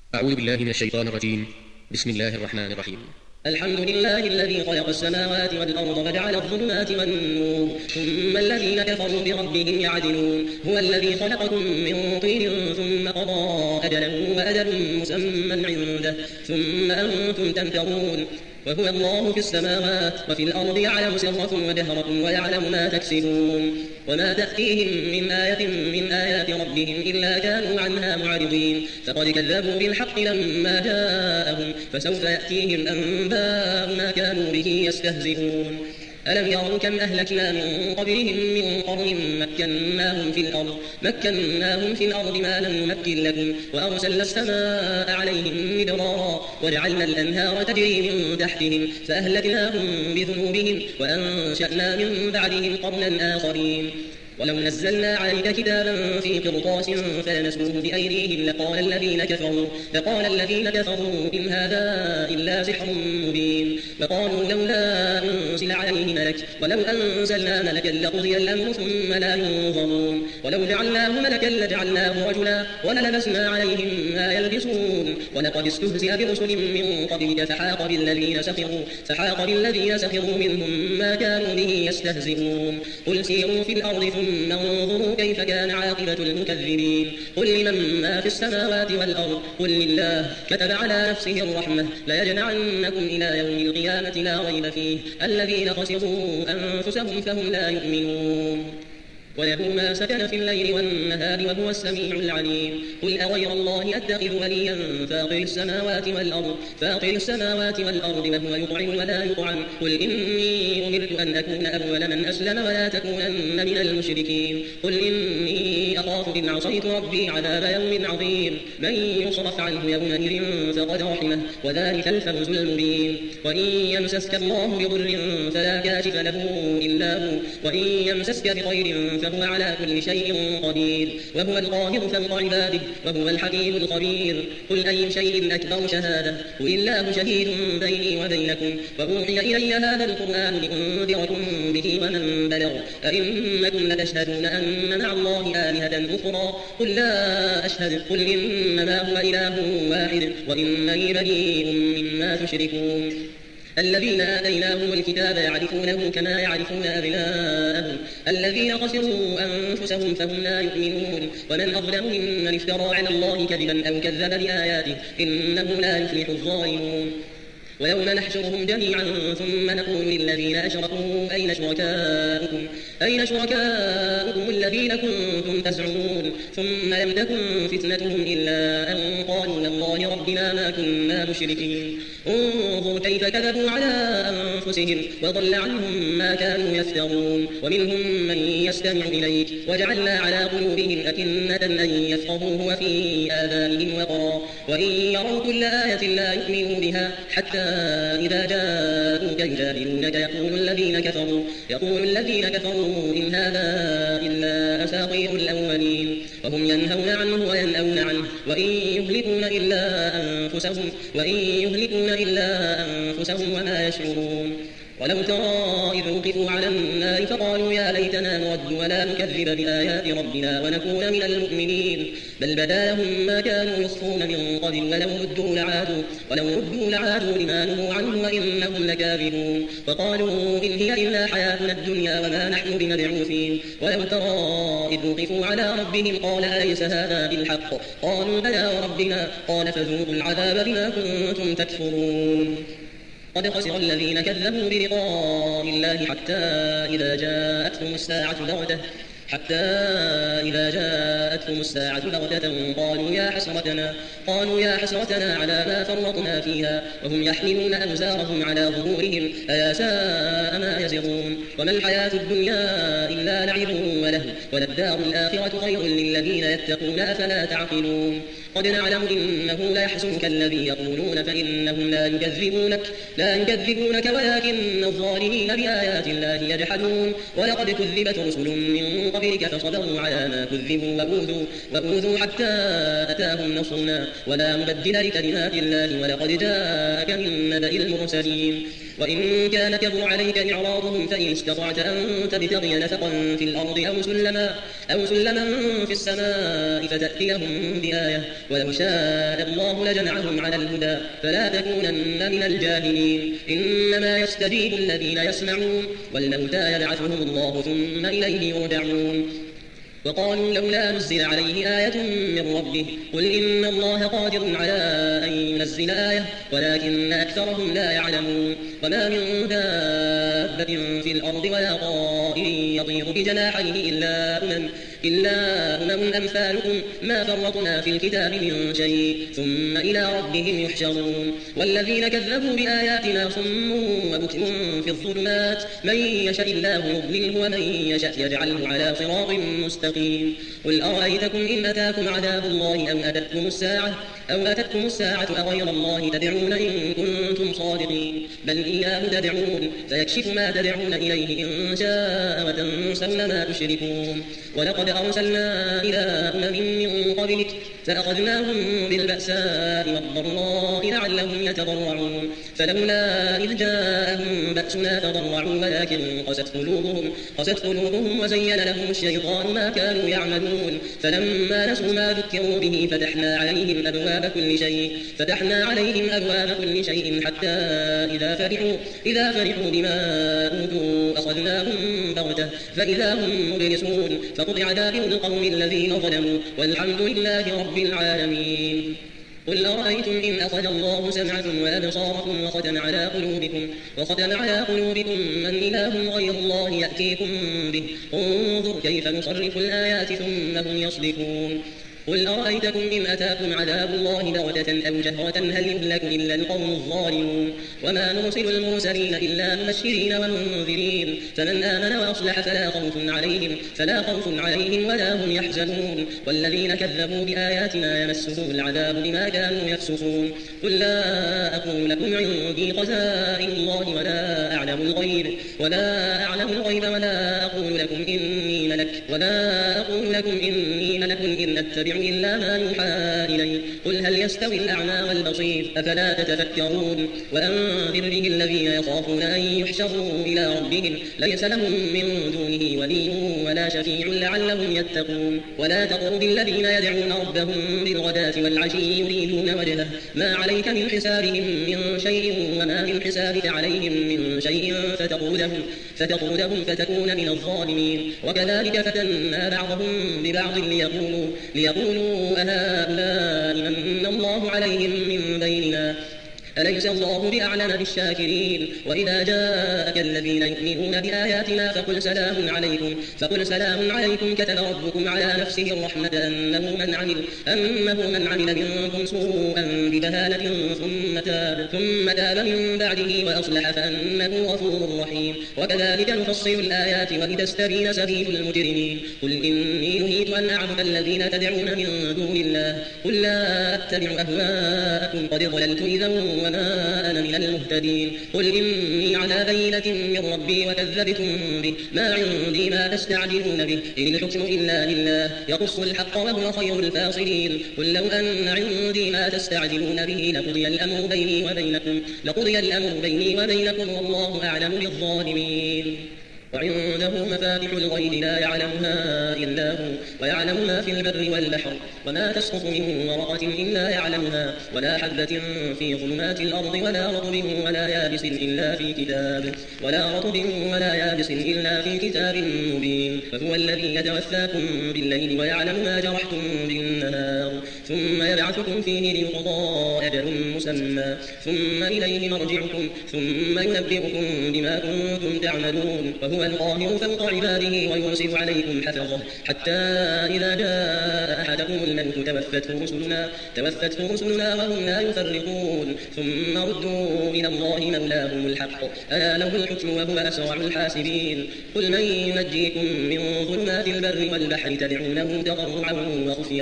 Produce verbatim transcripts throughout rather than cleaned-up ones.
أعوذ بالله من الشيطان الرجيم. بسم الله الرحمن الرحيم. الحمد لله الذي خلق السماوات والأرض وجعل الظلمات والنور ثم الذين كفروا بربهم يعدلون. هو الذي خلقكم من طين ثم قضى أجلا وأجل مسمى عنده ثم أنتم تمترون. وهو الله في السماوات وفي الأرض يعلم سركم وجهركم ويعلم ما تكسبون. وما تأتيهم من آية من آيات ربهم إلا كانوا عنها معرضين. فقد كذبوا بالحق لما جاءهم فسوف يأتيهم أنباء ما كانوا به يستهزئون. ألم يروا كم أهلكنا من قبلهم من قرن مكناهم في الأرض مكناهم في الأرض ما لم نمكن لكم وأرسلنا السماء عليهم مدرارا وجعلنا الأنهار تجري من تحتهم فأهلكناهم بذنوبهم وأنشأنا من بعدهم قرنا آخرين. ولو نزلنا عليك كتابا في قرطاس فلمسوه بأيديهم لقال الذين كفروا لقال الذين كفروا إن هذا إلا سحر مبين. وقالوا لولا أنزل عليه ملك ولو أنزلنا ملكا لقضي الأمر ثم لا ينظرون. ولو جعلناه ملكا لجعلناه رجلا وللبسنا عليهم ما يلبسون. ولقد استهزئ برسل من قبلك فحاق بالذين سخروا فحاق بالذين سخروا منهم ما كانوا به يستهزئون. قل سيروا في الأرض ثم ثم انظروا كيف كان عاقبة المكذبين. قل لمن ما في السماوات والأرض قل لله كتب على نفسه الرحمة ليجمعنكم إلى يوم القيامة لا ريب فيه الذين خسروا أنفسهم فهم لا يؤمنون. وله ما سكن في الليل والنهار وهو السميع العليم. قل أغير الله أتخذ وليا فاطر السماوات والأرض فاطر السماوات والأرض وهو يطعم ولا يطعم. قل إني أمرت أن أكون أول من أسلم ولا تكونن من المشركين. قل إني أخاف إن عصيت ربي عذاب يوم عظيم. من يصرف عنه يومئذ فقد رحمه وذلك الفوز المبين. وإن يمسسك الله بضر فلا كاشف له إلا هو وإن يمسسك بخير فهو على كل شيء قدير وهو القاهر فوق عباده وهو الحكيم الخبير. قل أي شيء أكبر شهادة قل الله شهيد بيني وبينكم وأوحي إلي هذا القرآن لأنذركم به ومن بلغ أئنكم لتشهدون أن مع الله آلهة أخرى قل لا أشهد قل إنما هو إله واحد وإنني بريء مما تشركون. الذين آتيناهم الكتاب يعرفونه كما يعرفون أبناءهم الذين خسروا أنفسهم فهم لا يؤمنون. ومن أظلم ممن افترى على الله كذبا أو كذب بآياته إنه لا يفلح الظالمون. ويوم نحشرهم جميعا ثم نقول للذين أشركوا أين شركاؤكم أين شركاؤكم الذين كنتم تزعمون ثم لم تكن فتنتهم إلا أن قالوا والله ربنا ما كنا مشركين. انظر كيف كذبوا على أنفسهم وضل عنهم ما كانوا يفترون. ومنهم من يستمع إليك وجعلنا على قلوبهم أكنة أن يفقهوه وفي آذانهم وقرا وإن يروا كل آية لا يؤمنوا بها حتى إذا جاءوك يجادلونك يقول الذين كفروا يقول الذين كفروا إن هذا إلا أساطير الأولين. وهم ينهون عنه وينأون عنه وإن يهلكون إلا أنفسهم وإن يهلكون إلا أنفسهم وما يشعرون. ولو ترى إذ وقفوا على النار فقالوا يا ليتنا نرد ولا نكذب بآيات ربنا ونكون من المؤمنين بل بدا لهم ما كانوا يخفون من قبل ولو ردوا لعادوا ولو ردوا لعادوا لما نهوا عنه وإنهم لكاذبون. وقالوا إن هي إلا حياتنا الدنيا وما نحن بمبعوثين. ولو ترى إذ وقفوا على ربهم قال أليس هذا بالحق قالوا بلى وربنا قال فذوقوا العذاب بما كنتم تكفرون. قد خسر الذين كذبوا بلقاء الله حتى إذا جاءتهم الساعة بغتة حتى إذا جاءتهم الساعة بغتة قالوا يا حسرتنا قالوا يا حسرتنا على ما فرطنا فيها وهم يحملون أوزارهم على ظهورهم أيا ساء ما يزرون. وما الحياة الدنيا إلا لعب وله وللدار الآخرة خير للذين يتقون أفلا تعقلون. قد نعلم إنه لا يحزنك الذي يقولون فإنهم لا يكذبونك لا يكذبونك ولكن الظالمين بآيات الله يجحدون. ولقد كذبت رسل من قبلك فصبروا على ما كذبوا وأوذوا, وأوذوا حتى أتاهم نصرنا ولا مبدل لكلمات الله ولقد جاءك من نبأ المرسلين. وإن كان كبر عليك إعراضهم فإن استطعت أن تبتغي نفقا في الأرض أو سلما, أو سلما في السماء فتأتيهم بآية ولو شاء الله لجمعهم على الهدى فلا تكونن من الجاهلين إنما يستجيب الذين يسمعون والموتى يبعثهم الله ثم إليه يرجعون وقالوا لولا نزل عليه آية من ربه قل إن الله قادر على أن ينزل آية ولكن أكثرهم لا يعلمون وما من دابة في الأرض ولا طائر يطير بجناحيه إلا أمم إلا أمم أمثالكم ما فرطنا في الكتاب من شيء ثم إلى ربهم يحشرون والذين كذبوا بآياتنا صم وبكم في الظلمات من يشاء الله يضلله ومن يشاء يجعله على صراط مستقيم قل أرأيتكم إن أتاكم عذاب الله أو أتتكم الساعة أو أتتكم الساعة أغير الله تدعون إن كنتم صادقين بل إياه تدعون فيكشف ما تدعون إليه إن شاء وتنسون ما تشركون ولقد أرسلنا إلى أمم من قبلك فأخذناهم بالبأساء والضراء لعلهم يتضرعون فلولا إذ جاءهم بأسنا تضرعوا ولكن قست قلوبهم, قست قلوبهم وزين لهم الشيطان ما كانوا يعملون فلما نسوا ما ذكروا به فتحنا عليهم أبواب كل شيء فتحنا عليهم أبواب كل شيء حتى إذا فرحوا, إذا فرحوا بما أوتوا أخذناهم بغتة فإذا هم مبلسون فقطع دابر القوم الذين ظلموا والحمد لله رب العالمين قل أرأيتم إن أخذ الله سمعكم وأبصاركم وختم على قلوبكم وختم على قلوبكم من إله غير الله يأتيكم به انظر كيف نصرف الآيات ثم هم يصدفون قل أرأيتكم إن أتاكم عذاب الله بغتة أو جهرة هل يهلك إلا القوم الظالمون وما نرسل المرسلين إلا مبشرين ومنذرين فمن آمن وأصلح فلا خوف عليهم فلا خوف عليهم ولا هم يحزنون والذين كذبوا بآياتنا يمسهم العذاب بما كانوا يفسقون قل لا أقول لكم عندي خزائن الله ولا أعلم الغيب ولا أعلم الغيب ولا أقول لكم إني ملك ولا أقول لكم إني ملك إن أتبع إلا ما يوحى إلي قل هل يستوي الأعمى والبصير أفلا تتفكرون وأنذر به الذين يخافون أن يحشروا إلى ربهم ليس لهم من دونه ولي ولا شفيع لعلهم يتقون ولا تطرد الذين يدعون ربهم بالغداة والعشي يريدون وجهه ما عليك من حسابهم من شيء وما من حسابك عليهم من شيء فتقودهم, فتقودهم فتكون من الظالمين وكذلك فتنا بعضهم ببعض ليقولوا, ليقولوا أهؤلاء من الله عليهم من بيننا أليس الله بأعلم بالشاكرين وإذا جاءك الذين يؤمنون بآياتنا فقل سلام عليكم فقل سلام عليكم كتب ربكم على نفسه الرحمة أنه من عمل أنه من عمل منكم سوءا بجهالة ثم تاب ثم تاب من بعده وأصلح فأنه غفور رحيم وكذلك نفصل الآيات ولتستبين سبيل المجرمين قل إني نهيت أن أعبد الذين تدعون من دون الله قل لا أتبع أهواءكم قد ضللت إذا وما أنا من المهتدين قل إني على بينة من ربي وكذبتم به ما عندي ما تستعجلون به إن الحكم إلا لله يقص الحق وهو خير الفاصلين قل لو أن عندي ما تستعجلون به لقضي الأمر بيني وبينكم لقضي الأمر بيني وبينكم والله أعلم بالظالمين وعنده مفاتح الغيب لا يعلمها إلا هو ويعلم ما في البر والبحر وما تسقط من ورقة إلا يعلمها ولا حبة في ظلمات الأرض ولا رطب ولا يابس إلا في كتاب ولا رطب ولا يابس إلا في كتاب مبين فهو الذي يتوفاكم بالليل ويعلم ما جرحتم بالنهار ثم يبعثكم فيه ليقضى أجل مسمى ثم إليه مرجعكم ثم ينبئكم بما كنتم تعملون وهو القاهر فوق عباده ويرسل عليكم حفظه حتى إذا جاء أحدكم الموت توفته رسلنا, توفته رسلنا وهم لا يفرقون ثم ردوا إلى الله مولاهم الحق ألا له الحكم وهو أسرع الحاسبين قل من ينجيكم من ظلمات البر والبحر تدعونه تضرعا وخفية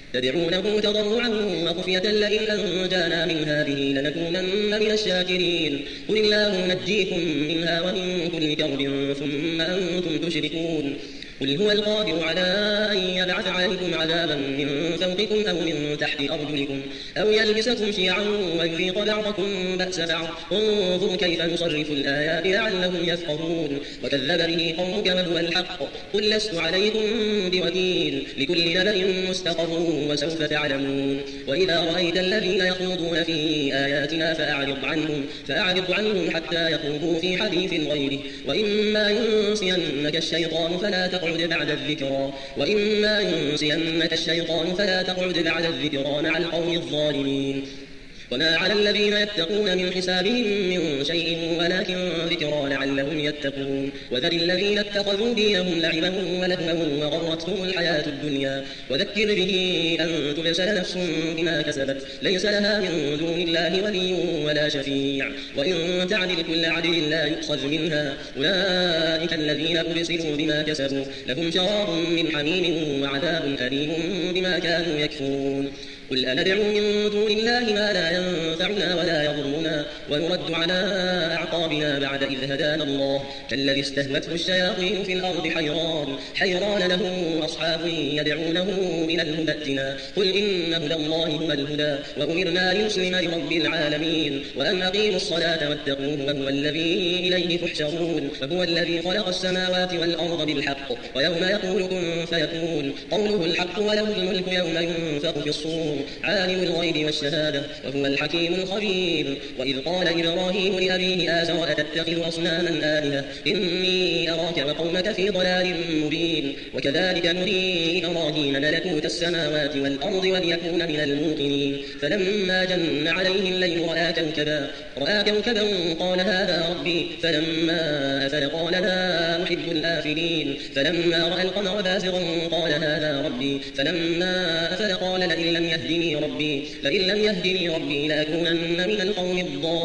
تدعونه تضرعا وخفية لئن أنجانا من هذه لنكونن من الشاكرين قل الله نجيكم منها ومن كل كرب ثم أنتم تشركون قل هو القادر على أن يبعث عليكم عذابا من فوقكم أو من تحت أرجلكم أو يلبسكم شيعا ويذيق بعضكم بأس بعض انظر كيف نصرف الآيات لعلهم يفقهون وكذب به قومك وهو الحق قل لست عليكم بوكيل لكل نبأ مستقر وسوف تعلمون وإذا رأيت الذين يخوضون في آياتنا فأعرض عنهم فأعرض عنهم حتى يخوضوا في حديث غيره وإما ينسينك الشيطان فلا تقعد بعد الذكرى وإما ينسينك الشيطان فلا تقعد بعد الذكرى مع القوم الظالمين وما على الذين يتقون من حسابهم من شيء ولكن ذكرى لعلهم يتقون وذر الذين اتخذوا دينهم لعبا ولهوا وغرتهم الحياة الدنيا وذكر به أن تبسل نفس بما كسبت ليس لها من دون الله ولي ولا شفيع وإن تعدل كل عدل لا يؤخذ منها أولئك الذين أبسلوا بما كسبوا لهم شراب من حميم وعذاب أليم بما كانوا يكفرون قل أندعو من دون الله ما لا ينفعنا ولا يضرنا ونرد على أعقابنا بعد إذ هدانا الله كالذي استهوته الشياطين في الأرض حيران حيران له أصحاب يدعونه إلى الهدى ائتنا قل إن هدى الله هو الهدى وأمرنا لنسلم لرب العالمين وأن أقيموا الصلاة واتقوه وهو الذي إليه تحشرون وهو الذي خلق السماوات والأرض بالحق ويوم يقول كن فيكون قوله الحق وله الملك يوم ينفخ في الصور عالم الغيب والشهادة وهو الحكيم الخبير وإذ قال إبراهيم لأبيه آزر أتتخذ أصناما آلهة إني أراك وقومك في ضلال مبين وكذلك نري إبراهيم ملكوت السماوات والأرض وليكون من الموقنين فلما جن عليه الليل رأى كوكبا رأى كوكبا قال هذا ربي فلما أفل قال لا أحب الآفلين فلما رأى القمر بازغا قال هذا ربي فلما أفل قال لئن لم يهدني ربي لئن لم يهدني ربي لأكونن من القوم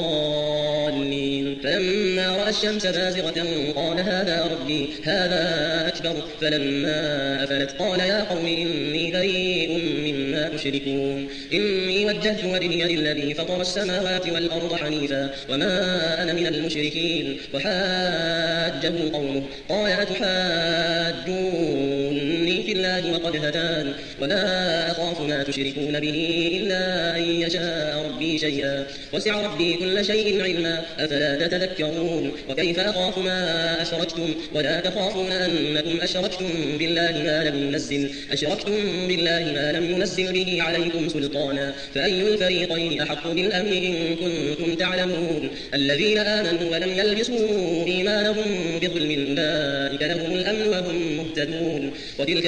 الضالين فلما رأى الشمس بازغة قال هذا ربي هذا أكبر فلما أفلت قال يا قوم إني بريء مما تشركون إني وجهت وجهي للذي فطر السماوات والأرض حنيفا وما أنا من المشركين وحاجه قومه قال أتحاجوني في الله وقد هدان ولا أخاف ما تشركون به إلا أن يشاء ربي شيئا وسع ربي كل شيء علما أفلا تتذكرون وكيف أخاف ما أشركتم ولا تخافون أنكم أشركتم بالله ما لم ينزل أشركتم بالله ما لم ينزل به عليكم سلطانا فأي الفريقين أحق بالأمن إن كنتم تعلمون الذين آمنوا ولم يلبسوا إيمانهم بظلم أولئك لهم الأمن وهم مهتدون وتلك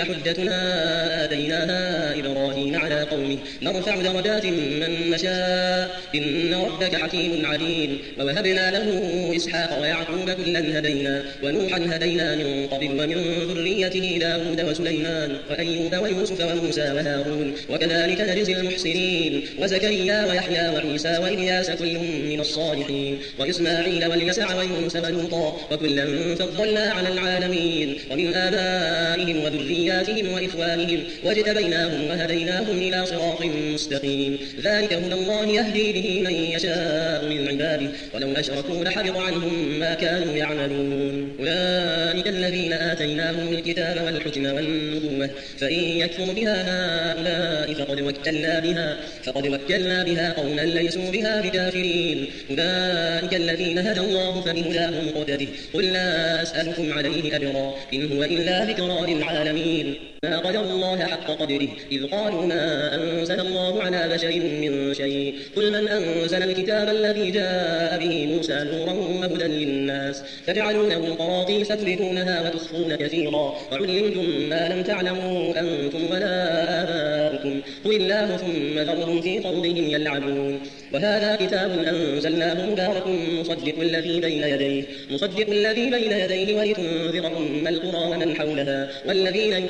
حجتنا آتيناها إبراهيم على قومه نرفع درجات من نشاء إن ربك حكيم عليم ووهبنا له إسحاق ويعقوب كلا هدينا ونوحا هدينا من قبل ومن ذريته داود وسليمان وأيوب ويوسف وموسى وهارون وكذلك نجزي المحسنين وزكريا ويحيى وعيسى وإلياس كل من الصالحين وإسماعيل واليسع ويونس ولوطا وكلا فضلنا على العالمين ومن آبائهم وذرياتهم وإخوانهم واجتبيناهم وهديناهم إلى صراط مستقيم ذلك هدى الله يهدي به من يشاء من عباده ولو أشركوا لحبط عنهم ما كانوا يعملون أولئك الذين آتيناهم الكتاب والحكم والنبوة فإن يكفر بها هؤلاء فقد وكلنا بها فقد وكلنا بها قوما ليسوا بها بكافرين أولئك الذين هدى الله فبهداه مقتده قل لا أسألكم عليه أجرا إن هو إلا ذكرى للعالمين ما قدر الله حق قدره إذ قالوا ما أنزل الله على بشر من شيء قل من أنزل الكتاب الذي جاء به موسى نورا وهدى للناس تجعلونه قراطيس تبدونها وتخفون كثيرا وعلمتم ما لم تعلموا أنتم ولا آباؤكم قل الله ثم ذرهم في خوضهم يلعبون وهذا كتاب أنزلناه مبارك مصدق الذي بين يديه مصدق الذي بين يديه ولتنذر أم القرى ومن حولها والذين يؤمنون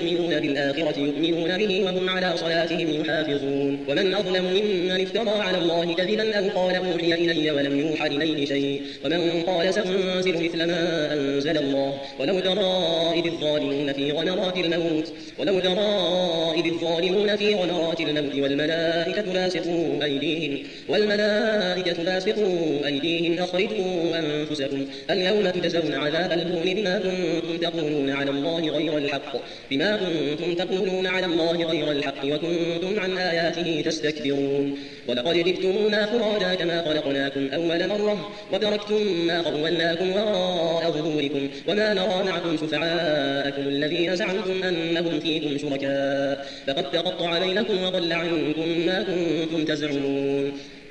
بالآخرة يؤمنون به وهم على صلاتهم يحافظون ومن أظلم ممن افترى على الله كذبا أو قال أوحي إلي ولم يوحى إليه شيء ومن قال سأنزل مثل ما أنزل الله ولو ترى إذ الظالمون في غمرات الموت ولو ترى إذ الظالمون في غمرات الموت والملائكة باسطوا أيديهم والملائكة باسطوا أيديهم أخرجوا أنفسكم اليوم تجزون عذاب الهون بما كنتم تقولون على الله غير الحق بما كنتم تقولون على الله غير الحق وكنتم عن آياته تستكبرون ولقد جئتمونا فرادا كما خلقناكم أول مرة وتركتم ما خولناكم وراء ظهوركم وما نرى معكم شفعاءكم الذين زعمتم أنهم فيكم شركاء فقد تقطع بينكم وضل عنكم ما كنتم تزعمون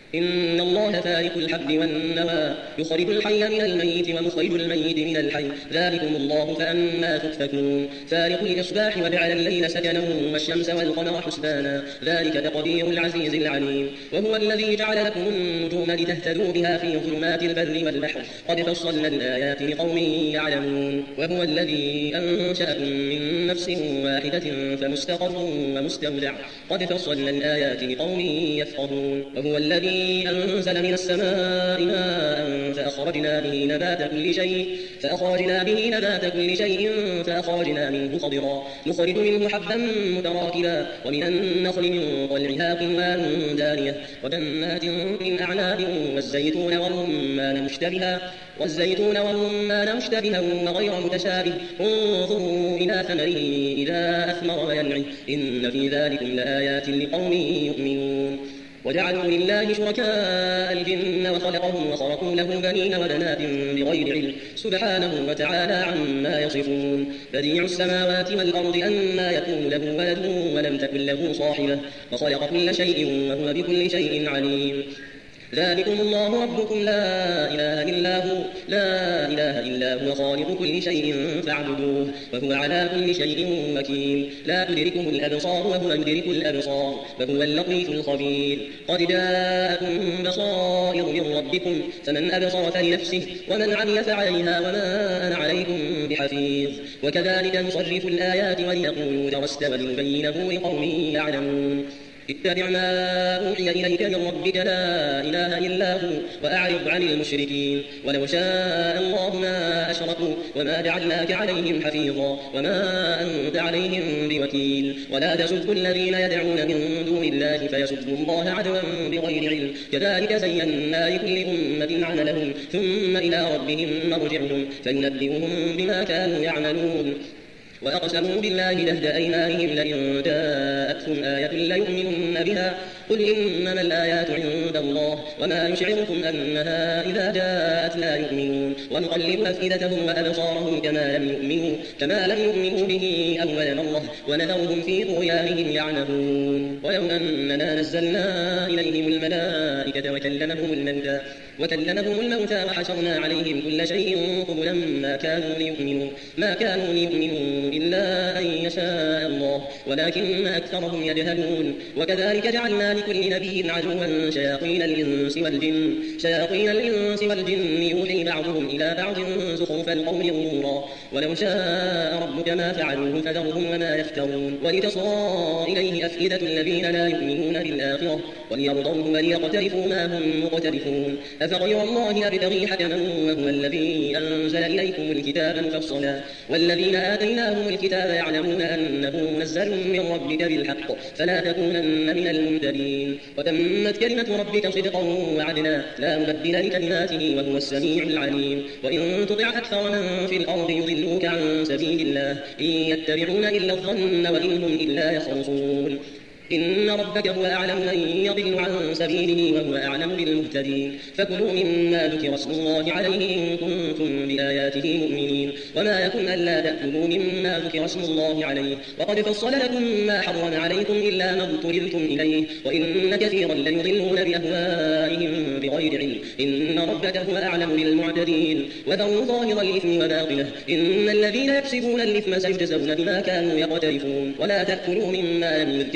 إن الله فارق الحب والنوى يخرج الحي من الميت ومخرج الميت من الحي ذلكم الله فأنا تؤفكون فارق الإصباح وجعل الليل سكنا والشمس والقمر حسبانا ذلك تقدير العزيز العليم وهو الذي جعل لكم النجوم لتهتدوا بها في ظلمات البر والبحر قد فصلنا الآيات لقوم يعلمون وهو الذي أنشأكم من نفس واحدة فمستقر ومستودع قد فصلنا الآيات لقوم يفقهون وهو الذي أنزل من السماء ماء فأخرجنا به نبات كل شيء فأخرجنا به نبات كل شيء فأخرجنا منه خضرا نخرج منه حبا متراكبا ومن النخل من طلعها قنوان دانية وجنات من أعناب والزيتون والرمان مشتبها والزيتون والرمان مشتبها وغير متشابه انظروا إلى ثمره إذا أثمر وينعم إن في ذلكم لآيات لقوم يؤمنون وجعلوا لله شركاء الجن وخلقهم وخرقوا له بنين وبنات بغير علم سبحانه وتعالى عما يصفون بديع السماوات والأرض أنى يكون له ولد ولم تكن له صاحبة وخلق كل شيء وهو بكل شيء عليم ذلكم الله ربكم لا إله إلا هو لا إله إلا هو خالق كل شيء فاعبدوه وهو على كل شيء وكيل لا تدركه الأبصار وهو يدرك الأبصار وهو اللطيف الخبير قد جاءكم بصائر من ربكم فمن أبصر فلنفسه ومن عمل فعليها وما أنا عليكم بحفيظ وكذلك نصرف الآيات وليقولوا درست ولنبينه لقوم يعلمون اتبع ما أوحي إليك من ربك لا إله إلا هو وأعرض عن المشركين ولو شاء الله ما أشركوا وما جعلناك عليهم حفيظا وما أنت عليهم بوكيل ولا تسبوا الذين يدعون من دون الله فيسبوا الله عدوا بغير علم كذلك زينا لكل أمة عملهم ثم إلى ربهم مرجعهم فينبئهم بما كانوا يعملون وأقسموا بالله جهد أيمانهم لئن جاءتهم آية ليؤمنن بها قل إنما الآيات عند الله وما يشعركم أنها إذا جاءت لا يؤمنون ونقلب أفئدتهم وأبصارهم كما لم يؤمنوا كما لم يؤمنوا به أول مرة ونذرهم في طغيانهم يعمهون ولو أننا نزلنا إليهم الملائكة وكلمهم الموتى وكلمهم الموتى وحشرنا عليهم كل شيء قبلا ما كانوا ليؤمنوا ما كانوا ليؤمنوا إلا أن يشاء الله ولكن أكثرهم يجهلون وكذلك جعلنا لكل نبي عدوا شياطين الإنس والجن شياطين الإنس والجن يوحي بعضهم إلى بعض زخرف القول غرورا ولو شاء ربك ما فعلوه فذرهم وما يفترون ولتصغى إليه أفئدة الذين لا يؤمنون بالآخرة وليرضوه وليقترفوا ما هم مقترفون أفغير الله أبتغي حكما وهو الذي أنزل إليكم الكتاب مفصلا والذين آتيناهم الكتاب يعلمون أنه منزل من ربك بالحق فلا تكونن من الممتدين وتمت كلمة ربك صدقا وعدلا لا مبدل لكلماته وهو السميع العليم وإن تطع أكثر من في الأرض يضلوك عن سبيل الله إن يتبعون إلا الظن وإن هم إلا يخرصون إن ربك هو أعلم من يضل عن سبيله وهو أعلم بالمهتدين فكلوا مما ذكر اسم الله عليه إن كنتم بآياته مؤمنين وما يكن ألا تأكلوا مما ذكر اسم الله عليه وقد فصل لكم ما حرم عليكم إلا ما اضطررتم إليه وإن كثيرا ليضلون بأهوائهم بغير علم إن ربك هو أعلم بالمعتدين وذروا ظاهر الإثم وباطنه إن الذين يكسبون الإثم سيجزون بما كانوا يقترفون ولا تأكلوا مما لم يذكر اسم الله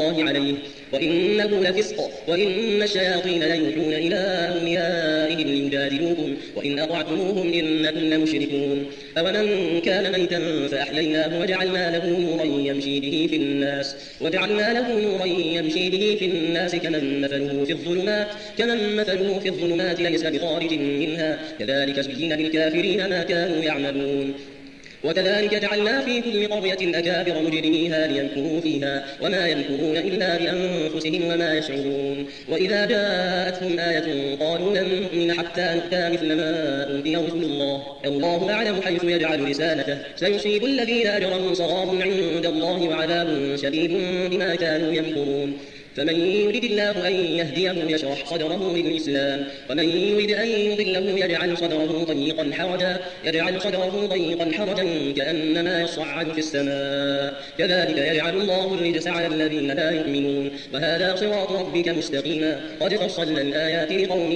الله عليه وإنه لفسق وإن الشياطين ليوحون إلى أوليائهم ليجادلوكم وإن أطعتموهم إنكم لمشركون أومن كان ميتا فأحييناه وجعلنا له نورا يمشي به في الناس وجعلنا له نورا يمشي به في الناس كمن مثله في الظلمات كمن مثله في الظلمات ليس بخارج منها كذلك زين للكافرين ما كانوا يعملون وكذلك جعلنا في كل قرية أكابر مجرميها ليمكروا فيها وما يمكرون إلا بأنفسهم وما يشعرون وإذا جاءتهم آية قالوا لن نؤمن حتى نؤتى مثل ما أوتي رسل الله الله أعلم حيث يجعل رسالته سيصيب الذين أجرموا صغار عند الله وعذاب شديد بما كانوا يمكرون فمن يريد الله أن يهديه يشرح صدره للإسلام ومن يريد أن يضله يجعل صدره ضيقا حرجا يجعل صدره ضيقا حرجا كأنما يصعد في السماء كذلك يجعل الله الرجس على الذين لا يؤمنون وهذا صراط ربك مستقيما قد فصلنا الآيات لقوم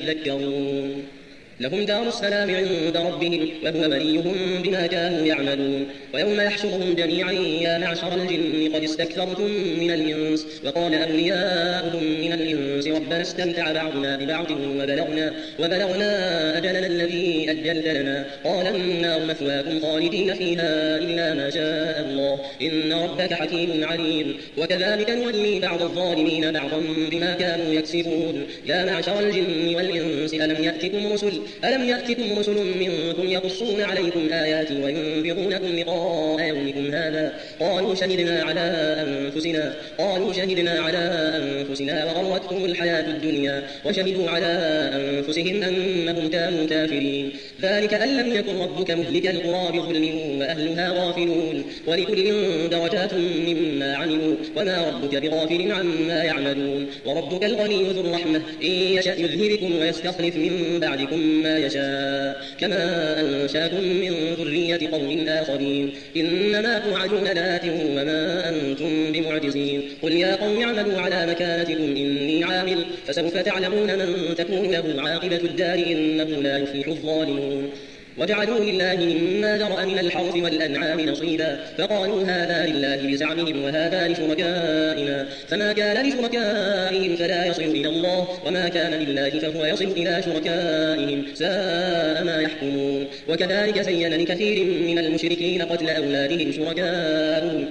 يذكرون لهم دار السلام عند ربهم وهو وليهم بما كانوا يعملون ويوم يحشرهم جميعا يا معشر الجن قد استكثرتم من الإنس وقال أولياؤهم من الإنس ربنا استمتع بعضنا ببعض وبلغنا, وبلغنا أجلنا الذي أجلت لنا قال النار مثواكم خالدين فيها إلا ما شاء الله إن ربك حكيم عليم وكذلك نولي بعض الظالمين بعضا بما كانوا يكسبون يا معشر الجن والإنس ألم يأتكم رسل ألم يأتكم رسل منكم يقصون عليكم آياتي وينذرونكم لقاء يومكم هذا قالوا شهدنا على أنفسنا قالوا شهدنا على أنفسنا وغرتهم الحياة الدنيا وشهدوا على أنفسهم أنهم كانوا كافرين ذلك أن لم يكن ربك مهلك القرى بظلم وأهلها غافلون ولكل درجات مما عملوا وما ربك بغافل عما يعملون وربك الغني ذو الرحمة إن يشأ يذهبكم ويستخلف من بعدكم ما يشاء كما أنشاكم من ذرية قوم آخرين إنما توعدون لآت وما أنتم بمعجزين قل يا قوم اعملوا على مكانتكم إني عامل فسوف تعلمون من تكون له عاقبة الدار إنه لا يفلح الظالمون وجعلوا لله مما ذرأ من الحرث والأنعام نصيبا فقالوا هذا لله بزعمهم وهذا لشركائنا فما كان لشركائهم فلا يصل إلى الله وما كان لله فهو يصل إلى شركائهم ساء ما يحكمون وكذلك زين لكثير من المشركين قتل أولادهم شركاؤهم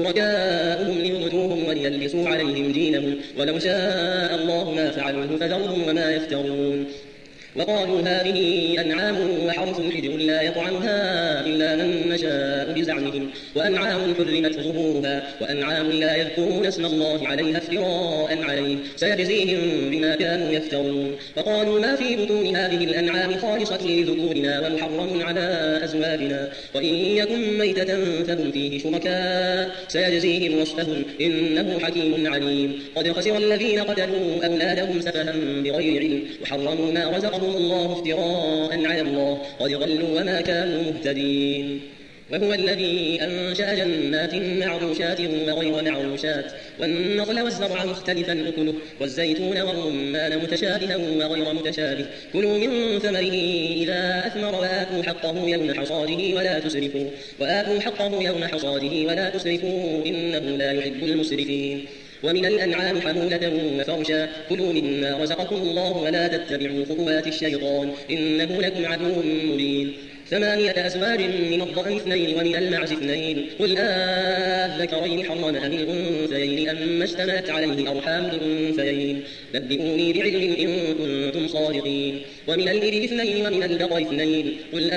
شركاؤهم ليردوهم وليلبسوا عليهم دينهم ولو شاء الله ما فعلوه فذرهم وما يفترون وقالوا هذه أنعام وحرث حجر لا يطعمها إلا من نشاء بزعمهم وأنعام حرمت ظهورها وأنعام لا يذكرون اسم الله عليها افتراء عليه سيجزيهم بما كانوا يفترون وقالوا ما في بطون هذه الأنعام خالصة لذكورنا ومحرم على أزواجنا وإن يكن ميتة فهم فيه شركاء سيجزيهم وصفهم إنه حكيم عليم قد خسر الذين قتلوا أولادهم سفها بغير علم وحرموا ما رزقهم الله افتراء على الله قد ضلوا وما كانوا مهتدين وهو الذي أنشأ جنات معروشات وغير معروشات والنخل والزرع مختلفا أكله والزيتون والرمان متشابها وغير متشابه كلوا من ثمره إذا أثمر وآتوا حقه يوم حصاده ولا تسرفوا وآتوا حقه يوم حصاده ولا تسرفوا إنه لا يحب المسرفين ومن الأنعام حمولة وفرشا كلوا مما رزقكم الله ولا تتبعوا خطوات الشيطان إنه لكم عدو مبين ثمانية أزواج من الضأن اثنين ومن المعز اثنين قل أذكرين حرم أم الأنثيين أما اشتملت عليه أرحام الأنثيين نبئوني بعلم إن كنتم صادقين ومن الإبل اثنين ومن البقر اثنين قل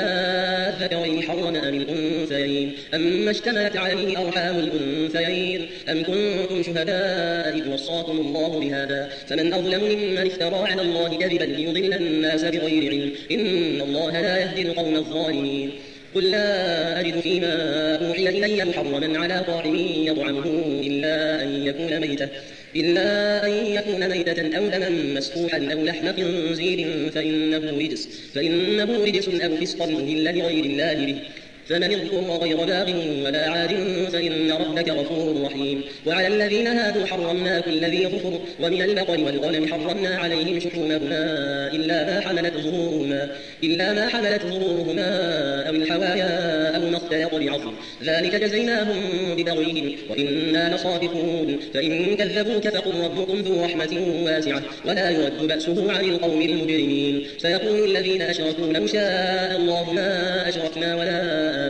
أذكرين حرم أم الأنثيين أما اشتملت عليه أرحام الأنثيين أم كنتم شهداء إذ وصاكم الله بهذا فمن أظلم ممن افترى على الله كذبا ليضل الناس بغير علم إن الله لا يهدي القوم الظالمين قل لا أجد فيما أوحي إلي محرما على طاعم يطعمه إلا أن يكون ميتة إلا أن يكون ميتة أو دما مسفوحا أو لحم خنزير فإنه رجس فإنه رجس أو فسقا أهل لغير الله به فمن اضطر غير باغ ولا عاد فإن ربك غفور رحيم. وعلى الذين هادوا حرمنا كل ذي ظفر، ومن البقر والغنم حرمنا عليهم شحومهما إلا ما حملت ظهورهما إلا ما حملت ظهورهما أو الحوايا أو ما اختلط بعظم، ذلك جزيناهم ببغيهم وإنا لصادقون. فإن كذبوك فقل ربكم ذو رحمة واسعة ولا يرد بأسه عن القوم المجرمين. سيقول الذين أشركوا لو شاء الله ما أشركنا ولا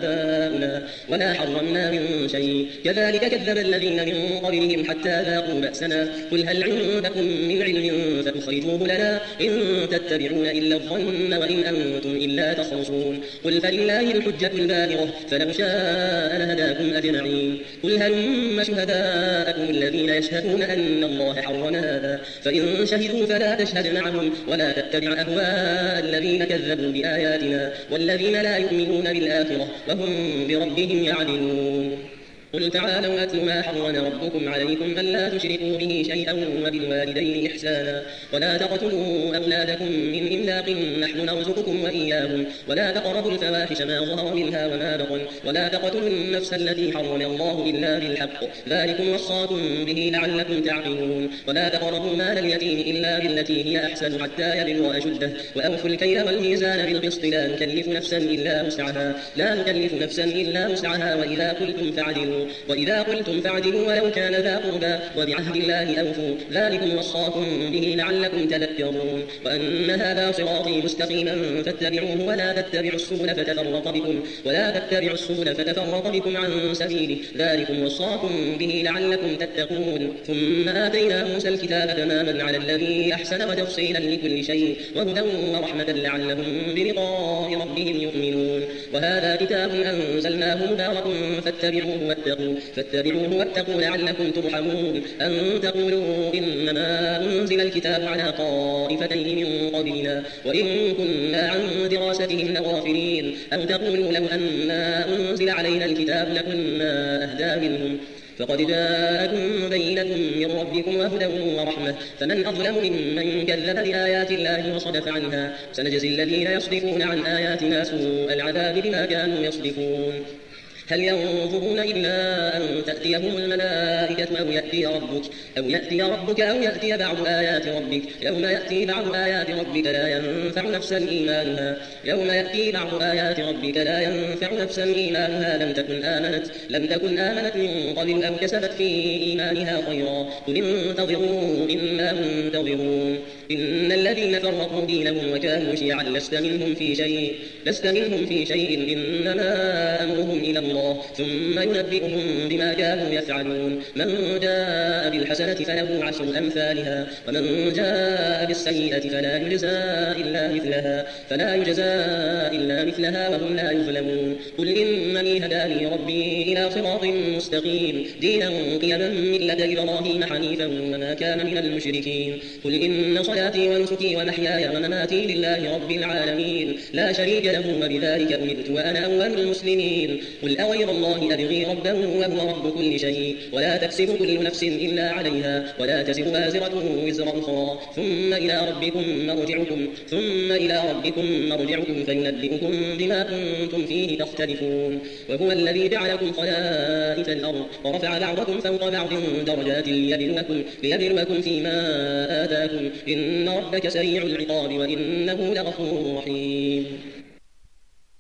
آباؤنا ولا حرمنا من شيء كذلك كذب الذين من قبلهم حتى ذاقوا بأسنا. قل هل عندكم من علم فتخرجوه لنا إن تتبعون إلا الظن وإن أنتم إلا تخرصون. قل فلله الحجة البالغة فلو شاء لهداكم أجمعين. قل هلم شهداءكم الذين يشهدون أن الله حرم هذا فإن شهدوا فلا تشهد معهم ولا تتبع أهواء الذين كذبوا بآياتنا والذين لا يؤمنون بالآخرة وهم بربهم يعدلون. قل تعالوا أتل ما حرم ربكم عليكم ألا تشركوا به شيئا وبالوالدين إحسانا ولا تقتلوا أولادكم من إملاق نحن نرزقكم وإياهم ولا تقربوا الفواحش ما ظهر منها وما بطن ولا تقتلوا النفس التي حرم الله إلا بالحق ذلكم وصاكم به لعلكم تعقلون. ولا تقربوا مال اليتيم إلا بالتي هي أحسن حتى يبلغ أشده وأوفوا الكيل والميزان بالقسط لا نكلف نفسا إلا وسعها لا نكلف نفسا إلا وسعها وإذا قلتم فاعدلوا وإذا قلتم فاعدلوا ولو كان ذا قربى وبعهد الله أوفوا ذلكم وصاكم به لعلكم تذكرون. وأن هذا صراطي مستقيما فاتبعوه ولا تتبعوا السبل فتفرق بكم ولا تتبعوا السبل فتفرق بكم عن سبيله ذلكم وصاكم به لعلكم تتقون. ثم آتينا موسى الكتاب تماما على الذي أحسن وتفصيلا لكل شيء وهدى ورحمة لعلهم بلقاء ربهم يؤمنون. وهذا كتاب أنزلناه مبارك فاتبعوه واتقوا فاتبعوه واتقوا لعلكم ترحمون. أن تقولوا إنما أنزل الكتاب على طائفتين من قبلنا وإن كنا عن دراستهم لغافلين أو تقولوا لو أنا أنزل علينا الكتاب لكنا أهدى منهم فقد جاءكم بينة من ربكم وهدى ورحمة فمن أظلم ممن كذب بآيات الله وصدف عنها سنجزي الذين يصدفون عن آياتنا سوء العذاب بما كانوا يصدفون. هل ينظرون إلا أن تأتيهم الملائكة أو يأتي ربك أو يأتي ربك أو يأتي بعض آيات ربك يوم يأتي بعض آيات ربك لا ينفع نفسا إيمانها يوم يأتي بعض آيات ربك لا ينفع نفسا إيمانها لم تكن آمنت لم تكن آمنت من قبل أو كسبت في إيمانها خيرا قل انتظروا إنا منتظرون. إن الذين فرقوا دينهم وكانوا شيعا لست منهم في شيء لست منهم في شيء إنما أمرهم إلى الله ثم ينبئهم بما كانوا يفعلون. من جاء بالحسنة فله عشر أمثالها ومن جاء بالسيئة فلا يجزى إلا مثلها فلا يجزى إلا مثلها وهم لا يظلمون. قل إنني هداني ربي إلى صراط مستقيم دينا قيما ملة إبراهيم حنيفا وما كان من المشركين. قل إن صلاتي ونسكي ومحياي ومماتي لله رب العالمين لا شريك له وبذلك أمرت وأنا أول المسلمين. قل أغير الله أبغي ربا وهو رب كل شيء ولا تكسب كل نفس إلا عليها ولا تزر وازرة وزر أخرى ثم إلى ربكم مرجعكم ثم إلى ربكم مرجعكم فينبئكم بما كنتم فيه تختلفون. وهو الذي جعلكم خلائف الأرض ورفع بعضكم فوق بعض درجات ليبلوكم ليبلوكم فيما آتاكم إن ربك سريع العقاب وإنه لغفور رحيم.